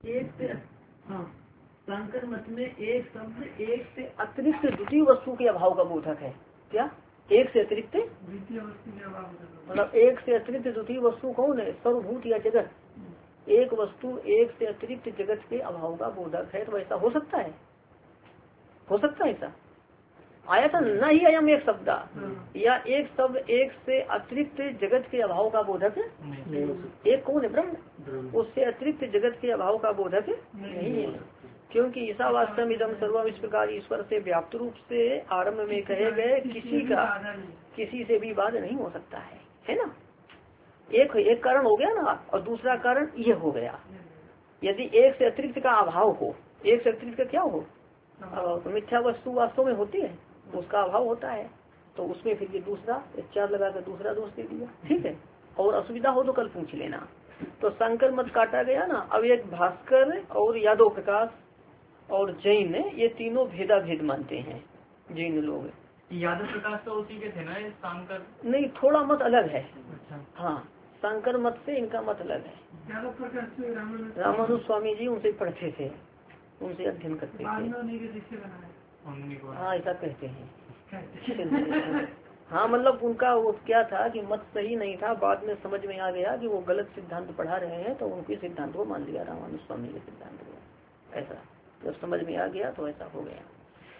एक से हाँ शांकर मत में एक शब्द एक से अतिरिक्त द्वितीय वस्तु के अभाव का बोधक है। क्या एक से अतिरिक्त द्वितीय वस्तु के अभाव, मतलब एक से अतिरिक्त द्वितीय वस्तु कौन है? सर्वभूत या जगत। एक वस्तु एक से अतिरिक्त जगत के अभाव का बोधक है। तो ऐसा हो सकता है? हो सकता है ऐसा? आया था न ही अयम एक शब्द या एक शब्द एक से अतिरिक्त जगत के अभाव का बोधक है। एक कौन है? ब्रह्म। उससे अतिरिक्त जगत के अभाव का बोधक नहीं है, क्योंकि ईसा वास्तव इदम सर्वम इस प्रकार ईश्वर से व्याप्त रूप से आरंभ में कहे गए किसी से भी बाध नहीं हो सकता है ना। एक कारण हो गया ना, और दूसरा कारण ये हो गया यदि एक से अतिरिक्त का अभाव हो। एक से अतिरिक्त का क्या हो? तो मिथ्या वस्तु वास्तव में होती है, उसका अभाव होता है, तो उसमें फिर ये दूसरा चार लगाकर दूसरा दोष दे दिया। ठीक है, और असुविधा हो तो कल पूछ लेना। तो शंकर मत काटा गया ना। अब एक भास्कर और यादव प्रकाश और जैन ये तीनों भेदा भेद मानते हैं जैन लोग। यादव प्रकाश तो उसी के थे ना, शंकर नहीं, थोड़ा मत अलग है। अच्छा। हाँ, शंकर मत से इनका मत अलग है। यादव प्रकाश रामानुज स्वामी जी उनसे पढ़ते थे, उनसे अध्ययन करते थे। हाँ, ऐसा कहते हैं। हाँ, मतलब उनका वो क्या था कि मत सही नहीं था, बाद में समझ में आ गया कि वो गलत सिद्धांत पढ़ा रहे हैं, तो उनके सिद्धांत को मान लिया, रामानुज स्वामी के सिद्धांत को। ऐसा जब समझ में आ गया तो ऐसा हो गया।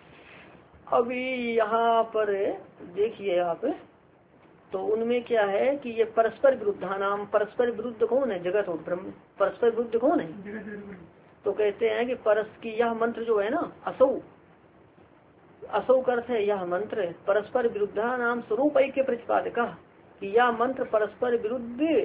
अभी यहाँ पर देखिए आप, तो उनमें क्या है कि ये परस्पर विरुद्धा नाम, परस्पर विरुद्ध कौन है? जगत और ब्रह्म। परस्पर विरुद्ध कौन है? तो कहते हैं कि परस की यह मंत्र जो है ना, असौ, असौ का अर्थ है यह मंत्र परस्पर विरुद्धा नाम स्वरूप ऐक्य प्रतिपादक, कि यह मंत्र परस्पर विरुद्ध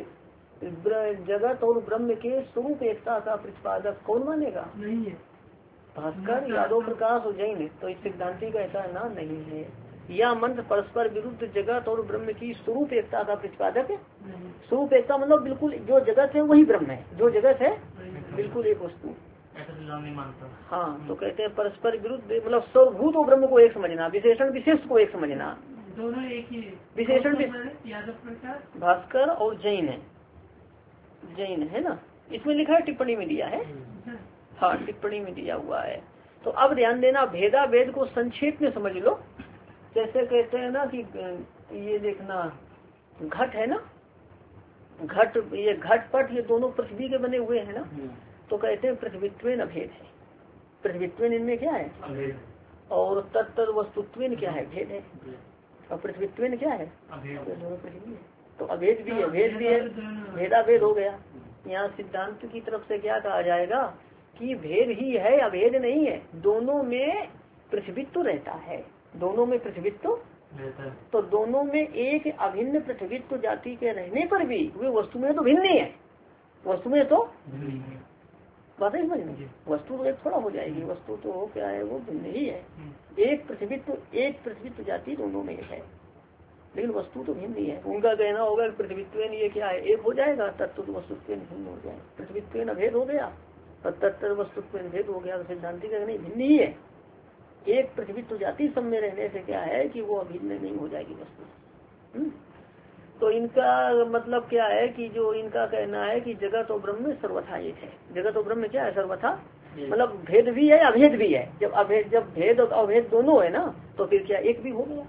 जगत और ब्रह्म के स्वरूप एकता का प्रतिपादक कौन मानेगा? नहीं है। भास्कर, यादव प्रकाश और जैन। तो इस सिद्धांति का ऐसा नाम नहीं है। यह मंत्र परस्पर विरुद्ध जगत और ब्रह्म की स्वरूप एकता का प्रतिपादक है। स्वरूप एकता मतलब बिल्कुल जो जगत है वही ब्रह्म है, जो जगत है बिल्कुल एक वस्तु। नहीं मानता। हाँ, तो कहते हैं परस्पर विरुद्ध मतलब सर्वभूत और ब्रह्म को एक समझना, विशेषण विशेष को एक समझना। दोनों एक ही विशेषण यादव प्रकाश भास्कर और जैन है, जैन है ना, इसमें लिखा है, टिप्पणी में दिया है। हाँ, टिप्पणी में दिया हुआ है। तो अब ध्यान देना, भेदा भेद को संक्षेप में समझ लो। जैसे कहते हैं ना कि ये देखना, घट है ना, घट, ये घट पट ये दोनों पृथ्वी के बने हुए हैं ना, तो कहते हैं पृथ्वीत्वेन अभेद है। पृथ्वीत्वेन इनमें क्या है? और तत्त वस्तुत्वेन क्या है? भेद है। और पृथ्वीत्वेन क्या है? दोनों पृथ्वी है, तो अभेद भी है, भेद भी है, भेदा भेद हो गया। यहाँ सिद्धांत की तरफ से क्या कहा जाएगा कि भेद ही है, अभेद नहीं है। दोनों में पृथ्वीत्व रहता है, दोनों में पृथ्वीत्व, तो दोनों में एक अभिन्न पृथ्वीत्व जाति के रहने पर भी वे वस्तु में तो भिन्न ही है। वस्तु में तो बात है समझ में, वस्तु तो एक थोड़ा हो जाएगी, वस्तु तो क्या है, वो भिन्न ही है। एक पृथ्वीत्व जाति दोनों में एक है, लेकिन वस्तु तो भिन्न ही है। उनका कहना होगा कि पृथ्वीत्वेन ये क्या है, एक हो जाएगा, तत्व वस्तुत्वेन भिन्न हो जाएगा। पृथ्वीत्वेन अभेद हो गया और तत्व वस्तुत्वेन भेद हो गया। तो सिद्धांति का नहीं, भिन्न ही है। एक पृथ्वीत्व जाति सब में रहने से क्या है कि वो अभिन्न नहीं हो जाएगी वस्तु। तो इनका मतलब क्या है कि जो इनका कहना है कि जगत और ब्रह्म सर्वथा एक है। जगत और ब्रह्म क्या है? सर्वथा, मतलब भेद भी है अभेद भी है। जब भेद और अभेद दोनों है ना, तो फिर क्या एक भी हो गया,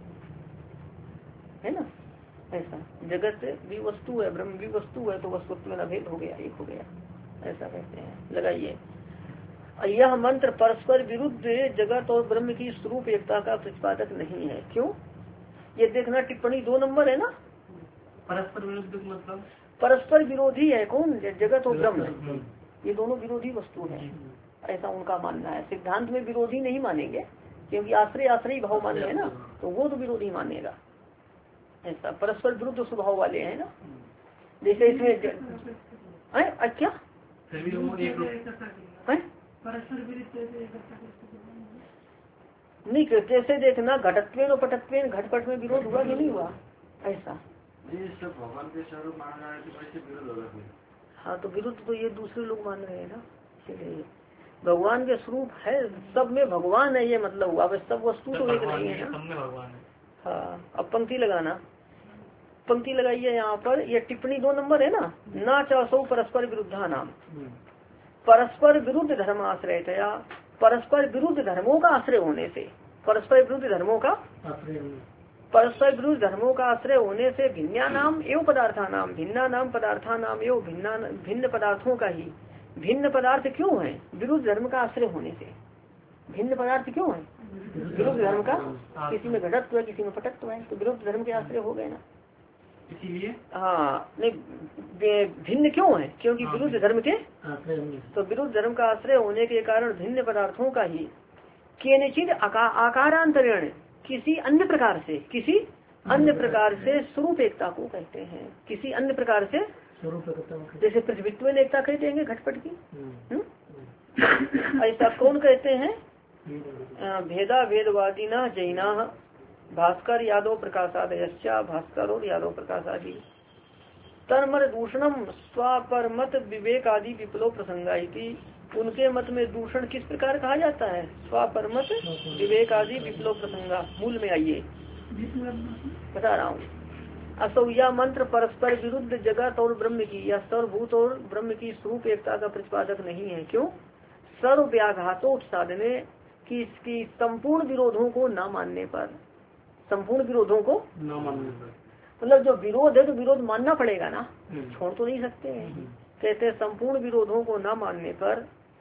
है ना। ऐसा जगत भी वस्तु है, ब्रह्म भी वस्तु है, तो वस्तुत्व में अभेद हो गया, एक हो गया, ऐसा कहते हैं। लगाइए, यह मंत्र परस्पर विरुद्ध जगत और ब्रह्म की स्वरूप एकता का प्रतिपादक नहीं है। क्यों? ये देखना, टिप्पणी 2 नंबर है ना। परस्पर विरुद्ध मतलब परस्पर विरोधी है कौन? जगत और ब्रह्म, ये दोनों विरोधी वस्तु है, ऐसा उनका मानना है। सिद्धांत में विरोधी नहीं मानेंगे, क्योंकि आश्रय भाव माने है ना, तो वो तो विरोधी मानेगा। ऐसा परस्पर विरुद्ध स्वभाव वाले हैं ना। जैसे इसमें क्या नहीं, जैसे देखना घटत्वेन और पटत्वेन, घटपट में विरोध हुआ कि नहीं हुआ? ऐसा भगवान के स्वरूप मानना है कि वैसे विरोध होगा। हाँ, तो विरुद्ध तो ये दूसरे लोग मान रहे हैं ना, इसलिए भगवान के स्वरूप है, सब में भगवान है, ये मतलब हुआ। बस सब वस्तु तो एक नहीं है ना, भगवान है। हाँ, अब पंक्ति लगाना, पंक्ति लगाइए यहाँ पर। ये टिप्पणी 2 नंबर है ना, ना चासो परस्पर विरुद्धा नाम। परस्पर विरुद्ध धर्माश्रयतया, परस्पर विरुद्ध धर्मों का आश्रय होने से, परस्पर विरुद्ध धर्मों का परस्पर विरुद्ध धर्मों का आश्रय होने से भिन्ना नाम एवं पदार्था नाम, भिन्ना नाम पदार्था नाम एवं भिन्न पदार्थों का ही, भिन्न पदार्थ क्यों है? विरुद्ध धर्म का आश्रय होने से। भिन्न पदार्थ क्यों है? विरुद्ध धर्म का, किसी में घटत्व है किसी में पटत्व है, तो विरुद्ध धर्म के आश्रय हो गए ना, इसीलिए। हाँ नहीं, भिन्न क्यों है? क्योंकि विरुद्ध धर्म के, तो विरुद्ध धर्म का आश्रय होने के कारण भिन्न पदार्थों का ही केनचित आकारांतरण, किसी अन्य प्रकार से, किसी अन्य प्रकार से स्वरूप एकता को कहते हैं। किसी अन्य प्रकार से स्वरूप एकता, जैसे पृथ्वीत्व एकता कहते हैं घटपट की, ऐसा कौन कहते हैं? भेदा वेदवादी न जैना भास्कर यादव प्रकाशादयश्चा, भास्कर और यादव प्रकाशादि। तन्मर दूषणम स्वापरमत विवेक आदि विप्लव प्रसंगायिति, उनके मत में दूषण किस प्रकार कहा जाता है? स्वापरमत विवेक आदि विप्लव प्रसंगा। मूल में आइए बता रहा हूँ। असौ यह मंत्र परस्पर विरुद्ध जगत और ब्रह्म की या सर्वभूत और ब्रह्म की स्वरूप एकता का प्रतिपादक नहीं है। क्यों? सर्व व्याघातो साधने की इसकी संपूर्ण विरोधों को न मानने पर, संपूर्ण विरोधों को न मानने पर, मतलब जो विरोध है तो विरोध मानना पड़ेगा ना, छोड़ तो नहीं सकते हैं। कहते हैं संपूर्ण विरोधों को न मानने पर,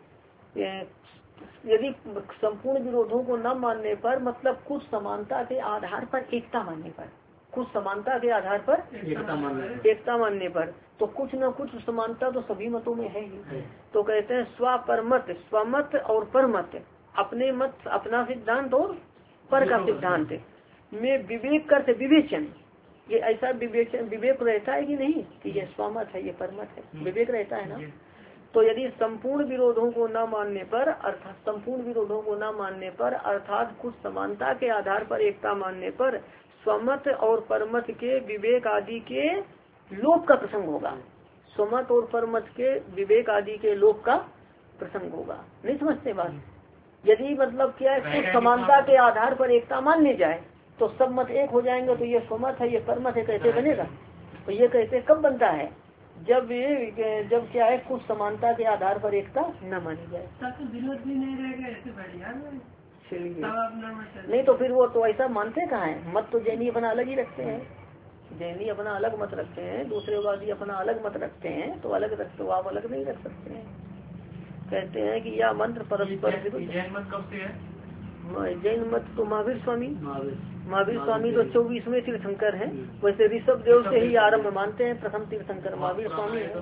यदि संपूर्ण विरोधों को न मानने पर मतलब कुछ समानता के आधार पर एकता मानने पर, कुछ समानता के आधार पर एकता मानने पर, तो कुछ न कुछ समानता तो सभी मतों में है ही। तो कहते हैं स्वपरमत, स्वमत और परमत, अपने मत, अपना सिद्धांत और पर का सिद्धांत में विवेक करते विवेचन, ये ऐसा विवेचन विवेक रहता है कि नहीं कि ये स्वमत है ये परमत है, विवेक रहता है ना। तो यदि संपूर्ण विरोधों को न मानने पर, अर्थात संपूर्ण विरोधों को न मानने पर, अर्थात कुछ समानता के आधार पर एकता मानने पर स्वमत और परमत के विवेक आदि के लोप का प्रसंग होगा। स्वमत और परमत के विवेक आदि के लोप का प्रसंग होगा। नहीं समझते बात? यदि मतलब क्या है, कुछ समानता के आधार पर एकता मान ली जाए तो सब मत एक हो जाएंगे, तो ये स्वमत है ये परमत है कैसे बनेगा? तो ये कैसे कब बनता है? जब क्या है, कुछ समानता के आधार पर एकता न मानी जाए, तब तो विरोध भी नहीं रहेगा। ऐसे बढ़िया नहीं तो फिर वो तो ऐसा मानते कहाँ है? मत तो जैनी अपना अलग ही रखते हैं, जैनी अपना अलग मत रखते हैं, दूसरे वादी अपना अलग मत रखते हैं, तो अलग रखते हो आप, अलग नहीं रख सकते हैं। कहते हैं कि यह मंत्र परस्पर विरुद्ध। जैन मत कब से है? जैन मत तो महावीर स्वामी, महावीर स्वामी तो 24वें तीर्थंकर हैं। वैसे ऋषभ देव से ही आरंभ मानते हैं, प्रथम तीर्थंकर महावीर स्वामी है।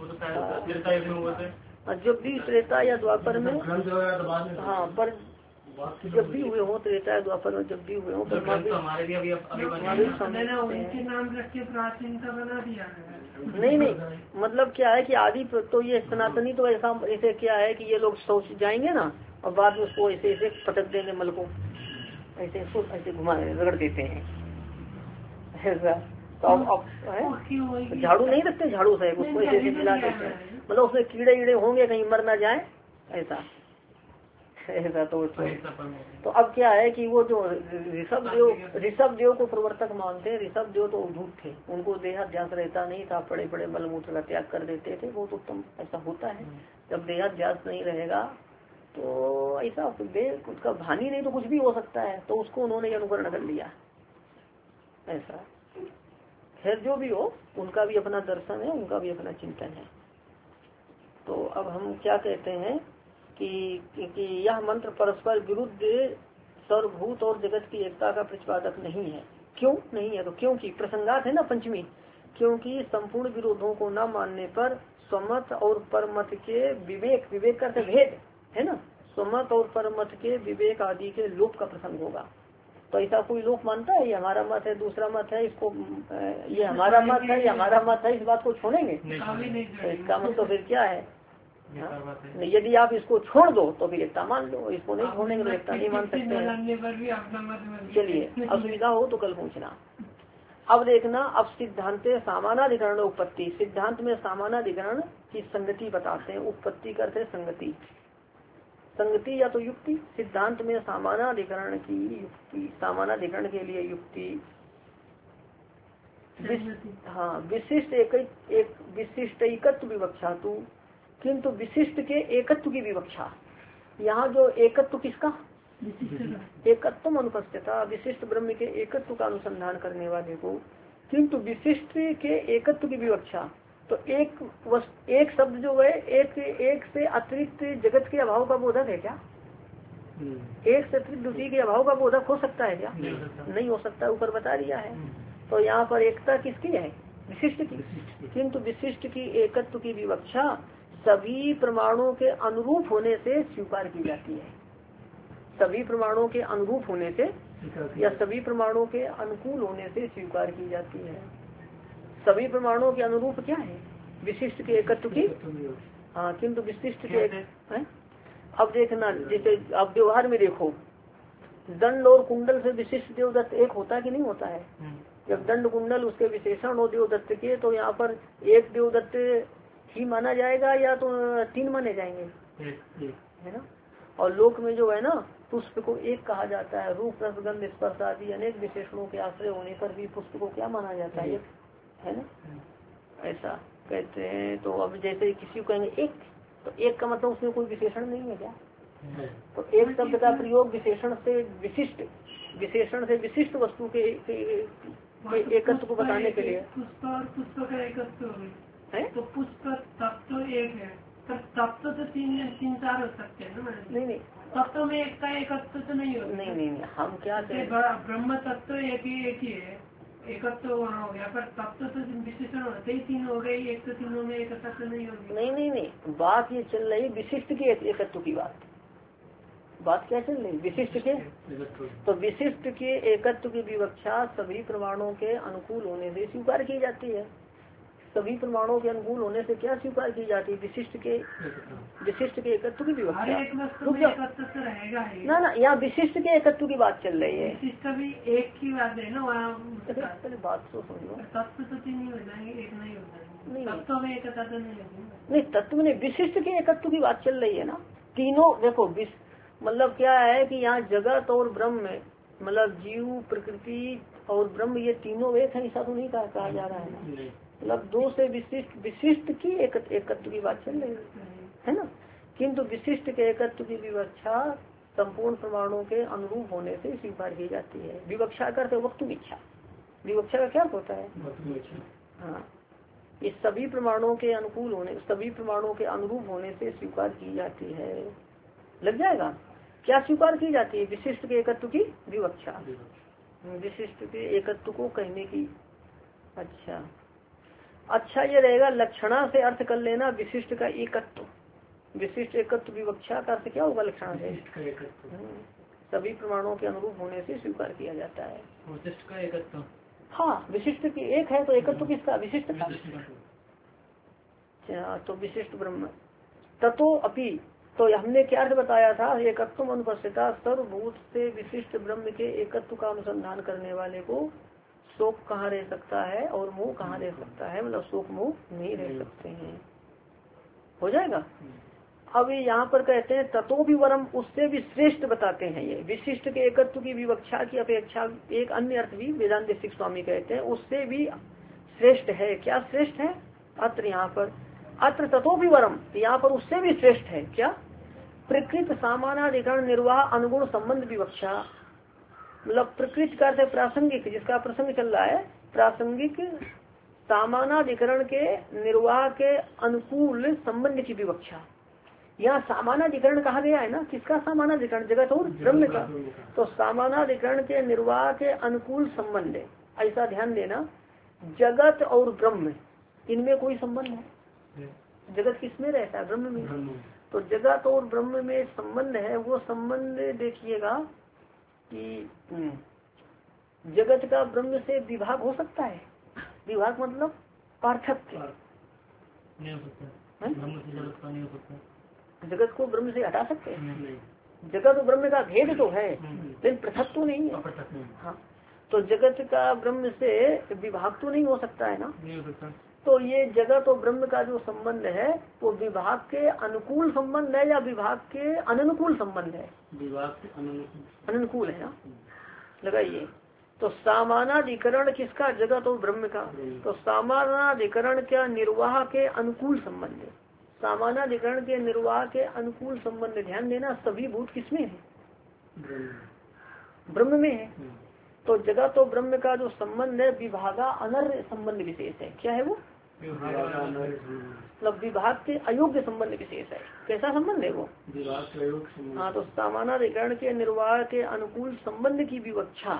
जब भी त्रेता या द्वापर में, हाँ पर जब भी हुए हो त्रेता या द्वापर में, जब भी हुए हो, पर महावीर स्वामी नहीं मतलब क्या है कि आदि तो ये सनातनी तो ऐसे क्या है कि ये लोग सोच जाएंगे ना और बाद में उसको ऐसे ऐसे पटक देंगे, मल को ऐसे इसको ऐसे घुमा रगड़ देते हैं ऐसा। तो अब झाड़ू नहीं रखते, झाड़ू से उसको ऐसे ऐसे मिला देते हैं, मतलब उसमें कीड़े ईड़े होंगे कहीं मर ना जाए ऐसा। तो अब क्या है कि वो जो ऋषभ देव को प्रवर्तक मानते हैं, ऋषभ देव तो झूठ थे, उनको देहाध्यास रहता नहीं था, बड़े बड़े मलमूत्र का त्याग कर देते थे, बहुत उत्तम। ऐसा होता है जब देहाध्यास नहीं रहेगा तो ऐसा उसका भानी नहीं तो कुछ भी हो सकता है, तो उसको उन्होंने अनुकरण कर लिया ऐसा। खैर जो भी हो, उनका भी अपना दर्शन है, उनका भी अपना चिंतन है। तो अब हम क्या कहते हैं कि यह मंत्र परस्पर विरुद्ध सर्वभूत और जगत की एकता का प्रतिपादक नहीं है। क्यों नहीं है? तो क्योंकि प्रसंगात है ना पंचमी, क्योंकि संपूर्ण विरोधों को न मानने पर स्वमत और परमत के विवेक करते भेद है ना, स्वमत और परमत के विवेक आदि के लोप का प्रसंग होगा। तो ऐसा कोई लोक मानता है ये हमारा मत है, दूसरा मत है, इसको ये हमारा मत है, ये हमारा मत है, इस बात को छोड़ेंगे? तो इसका मतलब तो फिर क्या है? यदि आप इसको छोड़ दो तो फिर एकता मान लो, इसको नहीं छोड़ेंगे तो एकता नहीं मान सकते। चलिए असुविधा हो तो कल पूछना। अब देखना, अब सिद्धांत सामानाधिकरण उत्पत्ति, सिद्धांत में सामानाधिकरण की संगति बताते हैं। उत्पत्ति करते संगति, संगति या तो युक्ति, सिद्धांत में सामानाधिकरण की युक्ति, सामानाधिकरण के लिए युक्ति। हाँ विशिष्ट एक विशिष्ट एकत्व विवक्षा तू, किंतु विशिष्ट के एकत्व की विवक्षा। यहाँ जो एकत्व किसका, एकत्व अनुपस्थिता, विशिष्ट ब्रह्म के एकत्व का अनुसंधान करने वाले को, किंतु विशिष्ट के एकत्व की विवक्षा। तो एक शब्द जो है एक से अतिरिक्त जगत के अभाव का बोधक है क्या? एक से अतिरिक्त द्वितीय के अभाव का बोधक हो सकता है क्या? नहीं हो सकता, ऊपर बता दिया है। तो यहाँ पर एकता किसकी है? विशिष्ट की। किंतु विशिष्ट की एकत्व की विवक्षा सभी प्रमाणों के अनुरूप होने से स्वीकार की जाती है। सभी प्रमाणों के अनुरूप होने से या सभी प्रमाणों के अनुकूल होने से स्वीकार की जाती है। सभी प्रमाणों के अनुरूप क्या है? विशिष्ट के एकत्व की। हाँ, किंतु विशिष्ट के है? अब देखना, जैसे आप व्यवहार में देखो, दंड और कुंडल से विशिष्ट देवदत्त एक होता है कि नहीं होता है? जब दंड कुंडल उसके विशेषण हो देवदत्त के, तो यहाँ पर एक देवदत्त ही माना जाएगा या तो 3 माने जाएंगे, है ना? और लोक में जो है ना, पुष्प को एक कहा जाता है। रूप रस गंध स्पर्श आदि अनेक विशेषणों के आश्रय होने पर भी पुष्प को क्या माना जाता है? है ना, ऐसा कहते हैं। तो अब जैसे किसी को कहेंगे एक, तो एक का मतलब उसमें कोई विशेषण नहीं है क्या? तो एक शब्द का प्रयोग विशेषण से विशिष्ट वस्तु के एकत्व को बताने के लिए। पुष्प और पुष्प का एकत्व है, तो पुष्प तत्व एक है, तत्व तो 3-4 हो सकते हैं ना? नहीं, तत्व में एक का एकत्व तो नहीं होता। नहीं, हम क्या ब्रह्म तत्व एक ही है, एकत्व होना हो गया, पर तत्व तो विशेषण होते ही 3 हो गए, एक तो तीनों में एकत्व तो नहीं होगी। नहीं, बात ये चल रही विशिष्ट के एकत्व की बात क्या चल रही? विशिष्ट के। तो विशिष्ट के एकत्व की विवक्षा सभी प्रमाणों के अनुकूल होने से स्वीकार की जाती है। सभी प्रमाणों के अनुकूल होने से क्या स्वीकार की जाती है? विशिष्ट के एकत्व की विवक्षा। ना, यहाँ विशिष्ट के एकत्व की बात चल रही है। विशिष्ट भी एक की बात है ना, वहाँ पहले बात तो समझो। तत्व तो 3 ही हो जाएंगे, एक नहीं हो जाएंगे। तत्व में एकता तो नहीं होगी। नहीं, तत्व में विशिष्ट के एकत्व की बात चल रही है ना। तीनों देखो, मतलब क्या है कि यहाँ जगत और ब्रह्म में, मतलब जीव, प्रकृति और ब्रह्म, ये तीनों एक है, ऐसा तो नहीं कहा जा रहा है ना। मतलब दो से विशिष्ट की एकत्व की बात चल रही है ना। किंतु विशिष्ट के एकत्व की विवक्षा संपूर्ण प्रमाणों के अनुरूप होने से स्वीकार की जाती है। विवक्षा करते वक्तु इच्छा। विवक्षा का क्या होता है? हाँ, ये सभी प्रमाणों के अनुकूल होने, सभी प्रमाणों के अनुरूप होने से स्वीकार की जाती है। लग जाएगा? क्या स्वीकार की जाती है? विशिष्ट के एकत्व की विवक्षा, विशिष्ट के एकत्व को कहने की। अच्छा, ये रहेगा लक्षणा से अर्थ कर लेना विशिष्ट का एकत्व। विशिष्ट एकत्व विवक्षा का अर्थ क्या होगा? लक्षणा से सभी प्रमाणों के अनुरूप होने से स्वीकार किया जाता है। विशिष्ट का एकत्व। हाँ, विशिष्ट की एक है तो एकत्व किसका? विशिष्ट का। तो विशिष्ट ब्रह्म ततो अपि, तो हमने क्या अर्थ बताया था? एकत्व अनुपस्थिता, सर्वभूत से विशिष्ट ब्रह्म के एकत्व का अनुसंधान करने वाले को शोक कहाँ रह सकता है और मोह कहाँ रह सकता है? मतलब शोक मोह नहीं रह सकते हैं। हो जाएगा। अब यहाँ पर कहते हैं ततो भी वरम, उससे भी श्रेष्ठ बताते हैं। ये विशिष्ट के एकत्व की विवक्षा की अपेक्षा एक अन्य अर्थ भी वेदांत देशिक स्वामी कहते हैं, उससे भी श्रेष्ठ है। क्या श्रेष्ठ है? अत्र यहाँ पर अत्र ततो भी वरम, यहाँ पर उससे भी श्रेष्ठ है। क्या? प्रकृत सामानाधिकरण निर्वाह अनुगुण संबंध विवक्षा। मतलब प्रकृत का अर्थ प्रासंगिक, जिसका प्रसंग चल रहा है, प्रासंगिक सामानाधिकरण के निर्वाह के अनुकूल संबंध की विवक्षा। यहाँ सामानाधिकरण कहा गया है ना, किसका सामानाधिकरण? जगत और ब्रह्म का। तो सामानाधिकरण के निर्वाह के अनुकूल संबंध है, ऐसा ध्यान देना। जगत और ब्रह्म, इनमें कोई संबंध है? जगत किसमें रहता है? ब्रह्म में। तो जगत और ब्रह्म में संबंध है। वो संबंध देखिएगा कि जगत का ब्रह्म से विभाग हो सकता है। विभाग मतलब पार्थक्य नहीं हो सकता। ब्रह्म से जगत का नहीं हो सकता। जगत को ब्रह्म से हटा सकते हैं? जगत और ब्रह्म का भेद तो है, लेकिन पृथक तो नहीं है। हाँ, तो जगत का ब्रह्म से विभाग तो नहीं हो सकता है ना। नहीं हो सकता। तो ये जगत और ब्रह्म का जो संबंध है वो विभाग के अनुकूल संबंध है या विभाग के अनुकूल संबंध है? विभाग के अनुकूल है ना। लगाइए। तो सामानाधिकरण किसका? जगत और ब्रह्म का। तो सामानाधिकरण क्या? निर्वाह के अनुकूल संबंध है। सामानाधिकरण के निर्वाह के अनुकूल संबंध, ध्यान देना, सभी भूत किसमें है? ब्रह्म में है। तो जगत और ब्रह्म का जो संबंध है विभागा अनर्य संबंध विशेष है। क्या है वो? मतलब विभाग के अयोग्य संबंध विशेष है। कैसा संबंध है वो? विभाग के अयोग्य। हाँ, तो सामानाधिकरण के निर्वाह के अनुकूल संबंध की विवक्षा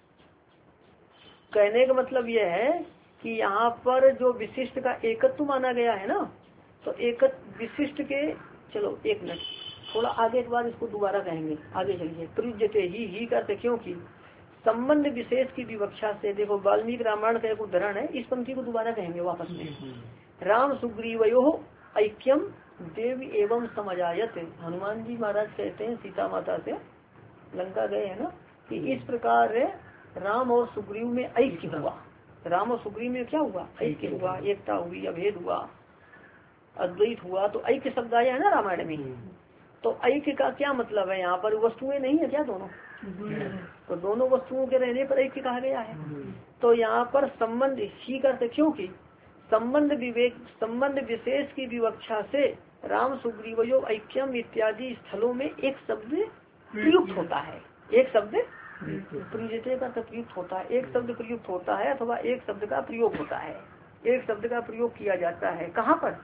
कहने का मतलब यह है कि यहाँ पर जो विशिष्ट का एकत्व माना गया है ना, तो एकत्व विशिष्ट के, चलो एक मिनट थोड़ा आगे के बाद इसको दोबारा कहेंगे, आगे चलिए। प्रयुज्यते ही करते, क्योंकि संबंध विशेष की विवक्षा से, देखो वाल्मीकि रामायण का एक उदाहरण है, इस पंक्ति को दोबारा कहेंगे वापस में। राम सुग्रीवयो ऐक्यम देव एवं समझायत। हनुमान जी महाराज कहते हैं सीता माता से लंका गए है ना, कि इस प्रकार राम और सुग्रीव में ऐक्य हुआ। राम और सुग्रीव में क्या हुआ? ऐक्य हुआ, एकता हुई, अभेद हुआ, अद्वैत हुआ। तो ऐक्य शब्द आया है ना रामायण में। तो ऐक्य का क्या मतलब है? यहाँ पर वस्तुएं नहीं है क्या? दोनों, तो दोनों वस्तुओं के रहने पर ऐक्य कहा गया है। तो यहाँ पर संबंध ही करते, क्योंकि संबंध विशेष की विवक्षा से राम सुग्रीवयो ऐक्यम इत्यादि स्थलों में एक शब्द प्रयुक्त होता है। एक शब्द प्रयुज्यते का प्रयुक्त होता है, एक शब्द प्रयुक्त होता है, अथवा एक शब्द का प्रयोग होता है। एक शब्द का प्रयोग किया जाता है कहाँ पर?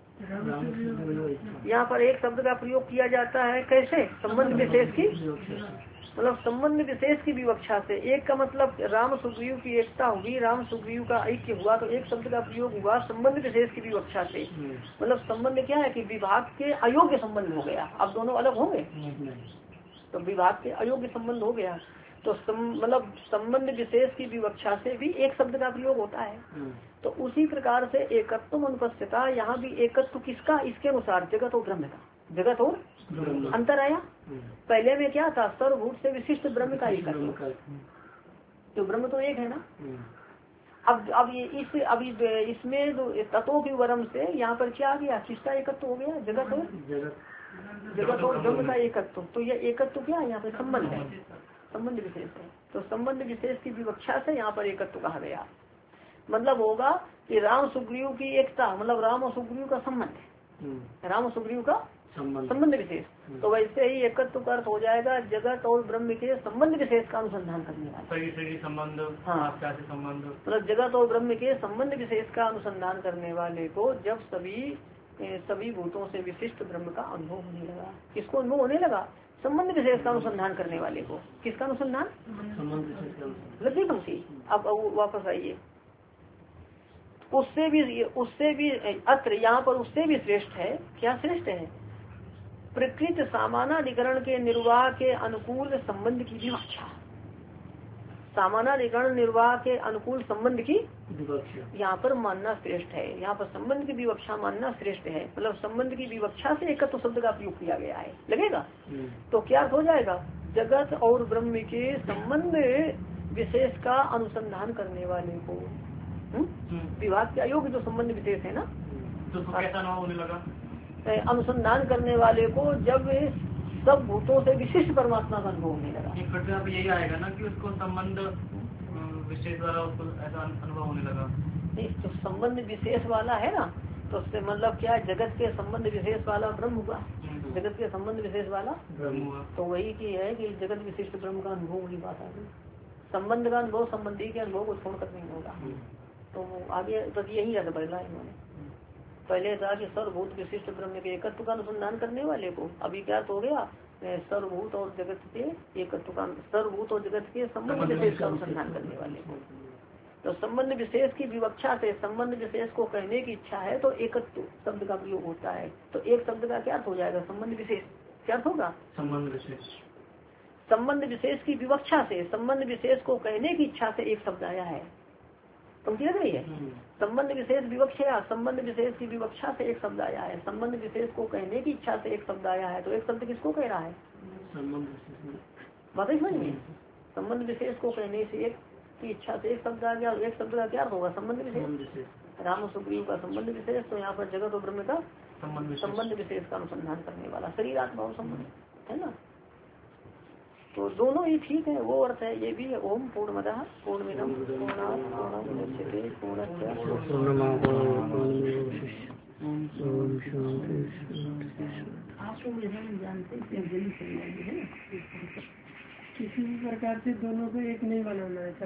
यहाँ पर एक शब्द का प्रयोग किया जाता है। कैसे? संबंध विशेष की, मतलब संबंध विशेष की विवक्षा से। एक का मतलब राम सुग्रीव की एकता हुई, राम सुग्रीव का ऐक्य हुआ, तो एक शब्द का प्रयोग हुआ संबंध विशेष की विवक्षा से। मतलब संबंध क्या है कि विभाग के अयोग्य संबंध हो गया। अब दोनों अलग होंगे तो विभाग के अयोग्य संबंध हो गया। तो मतलब संबंध विशेष की विवक्षा से भी एक शब्द का प्रयोग होता है। तो उसी प्रकार से एकत्व अनुपस्थिता, यहाँ भी एकत्व किसका? इसके अनुसार जगत और ब्रह्म का। जगत और अंतर आया। पहले में क्या था? सर्वभूत से विशिष्ट ब्रह्म का एकत्व, तो ब्रह्म तो एक है ना। अब ये इसमें जो तत्वों के वर्म से यहाँ पर क्या आ गया? किसका एकत्व हो गया? जगत और ब्रह्म का एकत्व। तो यह एकत्व क्या है? यहाँ पे संबंध है, संबंध विशेष है। तो संबंध विशेष की विवक्षा से यहाँ पर एकत्व कहा गया। मतलब होगा कि राम सुग्रीव की एकता, मतलब राम और सुग्रीव का संबंध है, राम और सुग्रीव का संबंध विशेष। तो वैसे ही एकत्व का अर्थ हो जाएगा जगत और ब्रह्म के संबंध विशेष का अनुसंधान करने वाले संबंध। हाँ, संबंध मतलब जगत और ब्रह्म के संबंध विशेष का अनुसंधान करने वाले को जब सभी भूतों से विशिष्ट ब्रह्म का अनुभव होने लगा। किसको अनुभव होने लगा? संबंध विशेष का अनुसंधान करने वाले को। किसका अनुसंधान? लगी पंक्ति। अब वापस आइए। उससे भी अत्र यहाँ पर उससे भी श्रेष्ठ है। क्या श्रेष्ठ है? प्रकृत सामानाधिकरण के निर्वाह के अनुकूल संबंध की विवक्षा। सामानाधिकरण निर्वाह के अनुकूल संबंध की यहाँ पर मानना श्रेष्ठ है। यहाँ पर संबंध की विवक्षा मानना श्रेष्ठ है। मतलब संबंध की विवक्षा से एकत्व शब्द का प्रयोग किया गया है। लगेगा तो क्या हो जाएगा? जगत और ब्रह्म के संबंध विशेष का अनुसंधान करने वाले को, विभाग के अयोग्य जो संबंध विशेष है ना, तो कैसा ना होने लगा? अनुसंधान करने वाले को जब सब भूतों से विशिष्ट परमात्मा का अनुभव होने लगा। एक प्रकार यही आएगा ना कि उसको संबंध विशेष वाला उसको ऐसा अनुभव होने लगा। तो संबंध विशेष वाला है ना, तो उससे मतलब क्या है? जगत के संबंध विशेष वाला ब्रह्म हुआ। जगत के संबंध विशेष वाला ब्रह्म हुआ। तो वही की है कि जगत विशिष्ट ब्रह्म का अनुभव की बात आ गई। संबंध का अनुभव संबंधी के अनुभव को छोड़कर नहीं होगा। तो आगे तक यही अर्थ बदला इन्होंने। पहले था कि सर्वभूत विशिष्ट ब्रह्म के एकत्व का अनुसंधान करने वाले को, अभी क्या हो गया? सर्वभूत और जगत के एकत्व का, सर्वभूत और जगत के संबंध विशेष का अनुसंधान करने वाले को। तो संबंध विशेष की विवक्षा से संबंध विशेष को कहने की इच्छा है तो एकत्व शब्द का प्रयोग होता है। तो एक शब्द का क्या अर्थ हो जाएगा? संबंध विशेष। क्या अर्थ होगा? संबंध विशेष। संबंध विशेष की विवक्षा से, संबंध विशेष को कहने की इच्छा से एक शब्द आया है। तुम लग रही है? संबंध विशेष विवक्षा, संबंध विशेष की विवक्षा से एक शब्द आया है। संबंध विशेष को कहने की इच्छा से एक शब्द आया है। तो एक शब्द किसको कह रहा है? बात समझ में? संबंध विशेष को कहने से एक की इच्छा से एक शब्द आ गया। एक शब्द का क्या होगा? संबंध विशेष। राम सुग्रीव का संबंध विशेष। तो यहाँ पर जगत और ब्रह्म का संबंध विशेष का अनुसंधान करने वाला शरीर आत्मा संबंध है ना। तो दोनों ही ठीक है, वो अर्थ है। ये भी है ओम पूर्णमदः पूर्णमिदं पूर्णात् पूर्णमुदच्यते पूर्णस्य आप लोग यहाँ जानते हैं जल्दी चल जाएगी है ना। किसी भी प्रकार से दोनों को एक नहीं बनाना है।